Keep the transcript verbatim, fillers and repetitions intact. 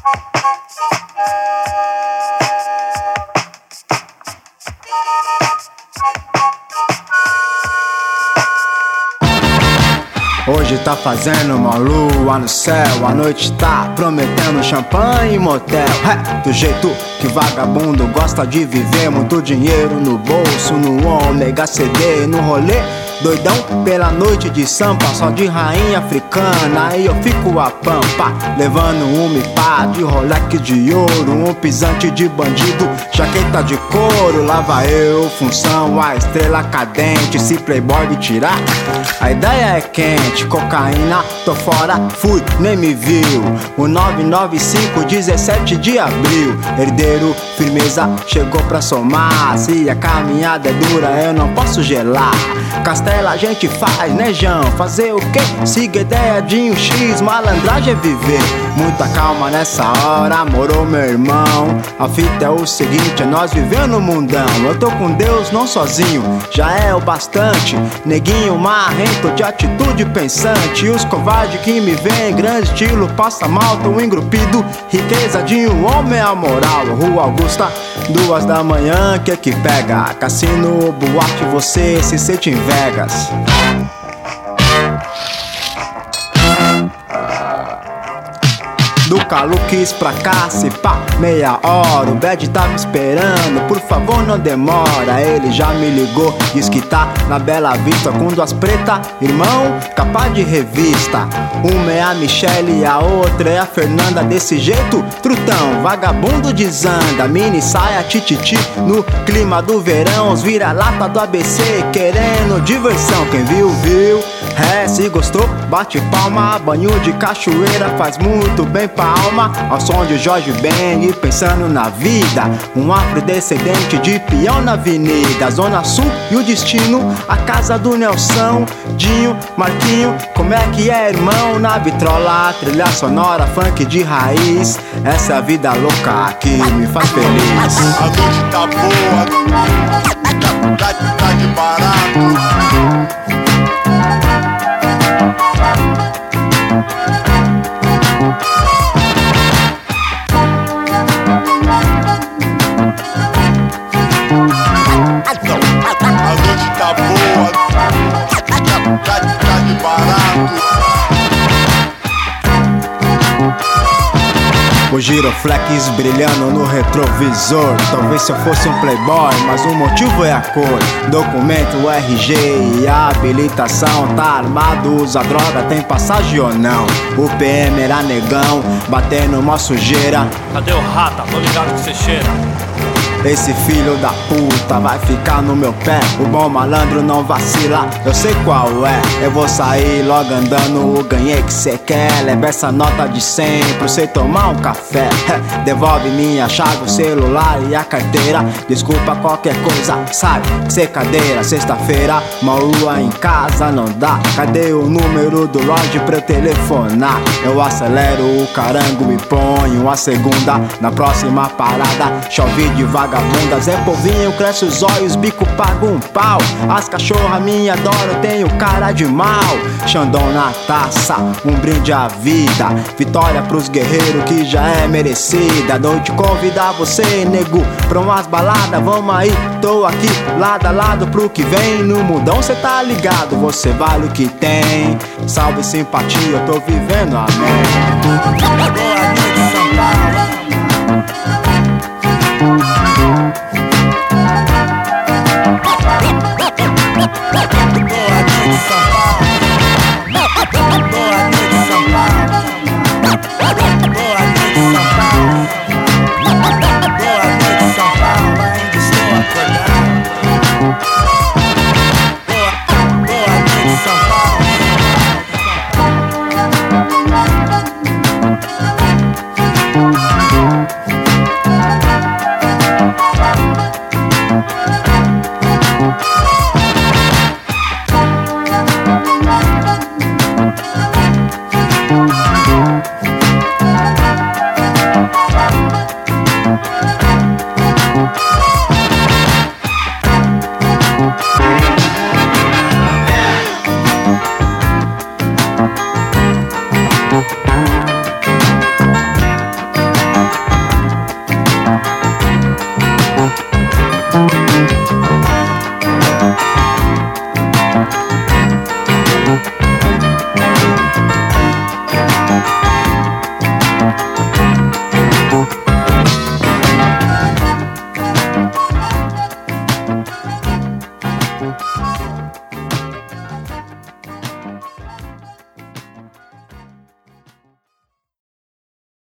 Hoje tá fazendo uma lua no céu, a noite tá prometendo champanhe e motel. É, do jeito que vagabundo gosta de viver, muito dinheiro no bolso, no ômega C D, no rolê doidão pela noite de sampa, só de rainha africana. Aí eu fico a pampa, levando um mipá de Rolex de ouro, um pisante de bandido, jaqueta de couro. Lá vai eu, função, a estrela cadente, se playboy me tirar, a ideia é quente. Cocaína, tô fora, fui, nem me viu. O nove nove cinco, dezessete de abril. Herdeiro, firmeza, chegou pra somar. Se a caminhada é dura, eu não posso gelar. Castela a gente faz, né, Jão? Fazer o quê? Siga ideia de um X, malandragem é viver. Muita calma nessa hora, morou meu irmão. A fita é o seguinte, é nós vivendo no mundão. Eu tô com Deus, não sozinho, já é o bastante. Neguinho marrento de atitude pensante. E os covardes que me veem, grande estilo, passa mal, tão engrupido. Riqueza de um homem é a moral. Rua Augusta, duas da manhã, que que pega? Cassino, boate, você se sente em Vegas. Do Caluques pra cá, se pá, meia hora. O Bad tá me esperando, por favor não demora. Ele já me ligou, diz que tá na Bela Vista com duas pretas, irmão, capa de revista. Uma é a Michelle e a outra é a Fernanda. Desse jeito, trutão, vagabundo desanda. Mini saia, tititi, no clima do verão. Os vira-lata do A B C, querendo diversão. Quem viu, viu, é, se gostou, bate palma. Banho de cachoeira faz muito bem pra alma. Ao som de Jorge Ben e pensando na vida. Um afrodescendente de peão na avenida. Zona Sul e o destino, a casa do Nelson. Dinho, Marquinho, como é que é, irmão? Na vitrola, trilha sonora, funk de raiz. Essa é a vida louca que me faz feliz. A noite tá boa, tá, tá de barato. A noite tá boa, tá, tá de barato. O giroflex brilhando no retrovisor. Talvez se eu fosse um playboy, mas o motivo é a cor. Documento, R G e a habilitação. Tá armado, usa droga, tem passagem ou não? O P M era negão, batendo uma sujeira. Cadê o rata? Tô ligado que cê cheira. Esse filho da puta vai ficar no meu pé. O bom malandro não vacila, eu sei qual é. Eu vou sair logo andando, o ganhei que cê quer. Leva essa nota de cem pra cê tomar um café. Devolve minha chave, o celular e a carteira. Desculpa qualquer coisa, sabe, cê cadeira. Sexta-feira, uma lua em casa não dá. Cadê o número do Lorde pra eu telefonar? Eu acelero o carango e ponho a segunda. Na próxima parada, chove devagar. Vagabundas, é povinho, cresce os olhos, bico paga um pau. As cachorras me adoram, tenho cara de mal. Xandão na taça, um brinde à vida. Vitória pros guerreiros que já é merecida. Noite convidar você, nego, pra umas baladas. Vamos aí, tô aqui, lado a lado pro que vem. No mundão cê tá ligado, você vale o que tem. Salve simpatia, eu tô vivendo, amém. Boa noite, São Paulo. Tchau.